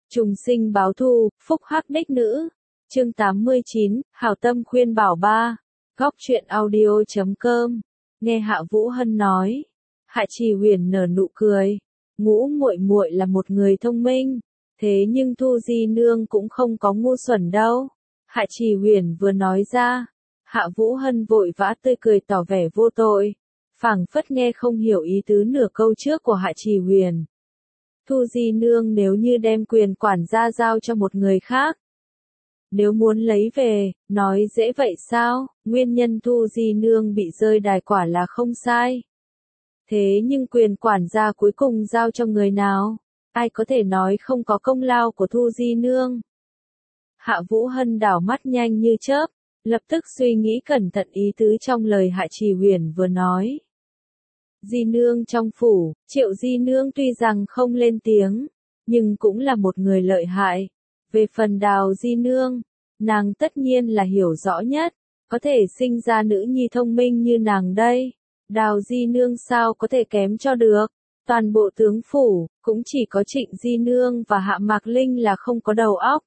Trùng sinh báo thù, phúc hắc đích nữ. Chương 89, hảo tâm khuyên bảo ba. Góc truyện audio.com. Nghe Hạ Vũ Hân nói. Hạ Trì Huyền nở nụ cười. Ngũ muội muội là một người thông minh. Thế nhưng Thu Di Nương cũng không có ngu xuẩn đâu. Hạ Trì Huyền vừa nói ra. Hạ Vũ Hân vội vã tươi cười tỏ vẻ vô tội. Phảng phất nghe không hiểu ý tứ nửa câu trước của Hạ Trì Huyền. Thu Di Nương nếu như đem quyền quản gia giao cho một người khác. Nếu muốn lấy về, nói dễ vậy sao, nguyên nhân Thu Di Nương bị rơi đài quả là không sai. Thế nhưng quyền quản gia cuối cùng giao cho người nào? Ai có thể nói không có công lao của Thu Di Nương? Hạ Vũ Hân đảo mắt nhanh như chớp, lập tức suy nghĩ cẩn thận ý tứ trong lời Hạ Trì Huyền vừa nói. Di Nương trong phủ, Triệu Di Nương tuy rằng không lên tiếng, nhưng cũng là một người lợi hại. Về phần Đào Di Nương, nàng tất nhiên là hiểu rõ nhất, có thể sinh ra nữ nhi thông minh như nàng đây. Đào Di Nương sao có thể kém cho được, toàn bộ tướng phủ, cũng chỉ có Trịnh Di Nương và Hạ Mạc Linh là không có đầu óc.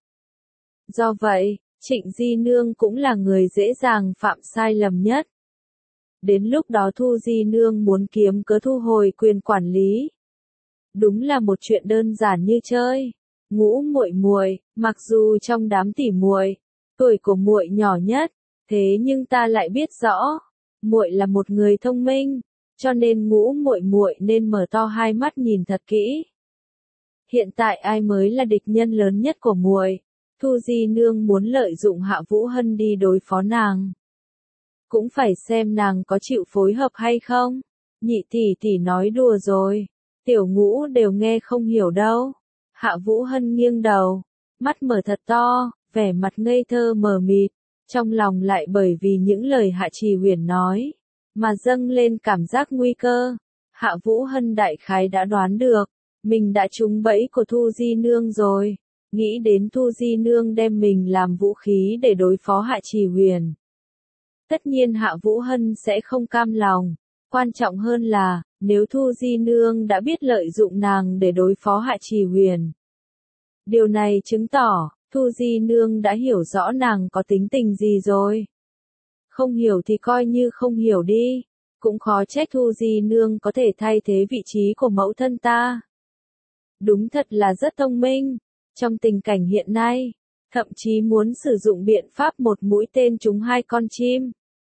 Do vậy, Trịnh Di Nương cũng là người dễ dàng phạm sai lầm nhất. Đến lúc đó Thu Di Nương muốn kiếm cớ thu hồi quyền quản lý. Đúng là một chuyện đơn giản như chơi. Ngũ muội muội, mặc dù trong đám tỉ muội, tuổi của muội nhỏ nhất, thế nhưng ta lại biết rõ, muội là một người thông minh, cho nên ngũ muội muội nên mở to hai mắt nhìn thật kỹ. Hiện tại ai mới là địch nhân lớn nhất của muội? Thu Di Nương muốn lợi dụng Hạ Vũ Hân đi đối phó nàng. Cũng phải xem nàng có chịu phối hợp hay không. Nhị tỷ tỷ nói đùa rồi. Tiểu Ngũ đều nghe không hiểu đâu. Hạ Vũ Hân nghiêng đầu, mắt mở thật to, vẻ mặt ngây thơ mờ mịt, trong lòng lại bởi vì những lời Hạ Trì Huyền nói, mà dâng lên cảm giác nguy cơ. Hạ Vũ Hân đại khái đã đoán được, mình đã trúng bẫy của Thu Di Nương rồi. Nghĩ đến Thu Di Nương đem mình làm vũ khí để đối phó Hạ Trì Huyền. Tất nhiên Hạ Vũ Hân sẽ không cam lòng. Quan trọng hơn là, nếu Thu Di Nương đã biết lợi dụng nàng để đối phó Hạ Trì Huyền. Điều này chứng tỏ, Thu Di Nương đã hiểu rõ nàng có tính tình gì rồi. Không hiểu thì coi như không hiểu đi. Cũng khó trách Thu Di Nương có thể thay thế vị trí của mẫu thân ta. Đúng thật là rất thông minh. Trong tình cảnh hiện nay, thậm chí muốn sử dụng biện pháp một mũi tên trúng hai con chim.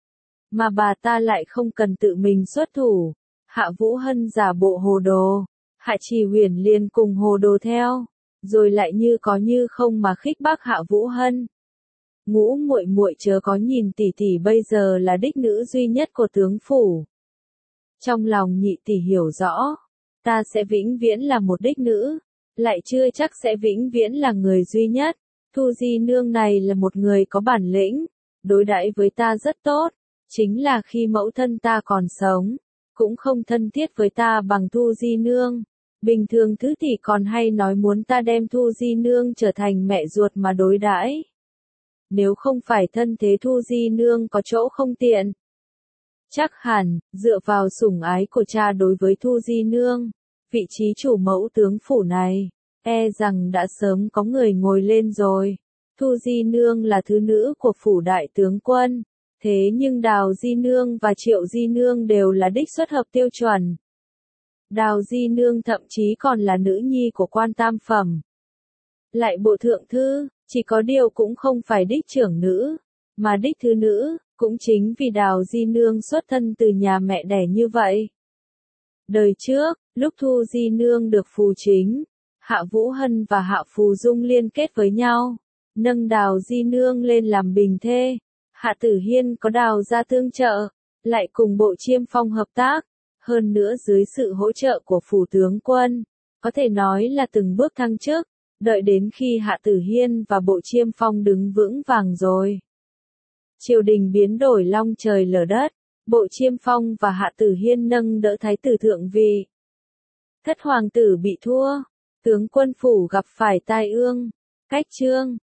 Mà bà ta lại không cần tự mình xuất thủ. Hạ Vũ Hân giả bộ hồ đồ. Hạ Trì Huyền liền cùng hồ đồ theo. Rồi lại như có như không mà khích bác Hạ Vũ Hân. Ngũ muội muội chớ có nhìn tỷ tỷ bây giờ là đích nữ duy nhất của tướng phủ. Trong lòng nhị tỷ hiểu rõ. Ta sẽ vĩnh viễn là một đích nữ. Lại chưa chắc sẽ vĩnh viễn là người duy nhất. Thu Di Nương này là một người có bản lĩnh, đối đãi với ta rất tốt, chính là khi mẫu thân ta còn sống, cũng không thân thiết với ta bằng Thu Di Nương. Bình thường thứ thì còn hay nói muốn ta đem Thu Di Nương trở thành mẹ ruột mà đối đãi. Nếu không phải thân thế Thu Di Nương có chỗ không tiện, chắc hẳn, dựa vào sủng ái của cha đối với Thu Di Nương, vị trí chủ mẫu tướng phủ này, e rằng đã sớm có người ngồi lên rồi. Thu Di Nương là thứ nữ của phủ đại tướng quân, thế nhưng Đào Di Nương và Triệu Di Nương đều là đích xuất hợp tiêu chuẩn. Đào Di Nương thậm chí còn là nữ nhi của quan tam phẩm. Lại bộ thượng thư, chỉ có điều cũng không phải đích trưởng nữ, mà đích thứ nữ, cũng chính vì Đào Di Nương xuất thân từ nhà mẹ đẻ như vậy. Đời trước, lúc Thu Di Nương được phù chính, Hạ Vũ Hân và Hạ Phù Dung liên kết với nhau, nâng Đào Di Nương lên làm bình thê. Hạ Tử Hiên có Đào gia tương trợ, lại cùng Bộ Chiêm Phong hợp tác, hơn nữa dưới sự hỗ trợ của phủ tướng quân, có thể nói là từng bước thăng chức, đợi đến khi Hạ Tử Hiên và Bộ Chiêm Phong đứng vững vàng rồi. Triều đình biến đổi long trời lở đất, Bộ Chiêm Phong và Hạ Tử Hiên nâng đỡ thái tử thượng vị. Thất hoàng tử bị thua, tướng quân phủ gặp phải tai ương, cách chương.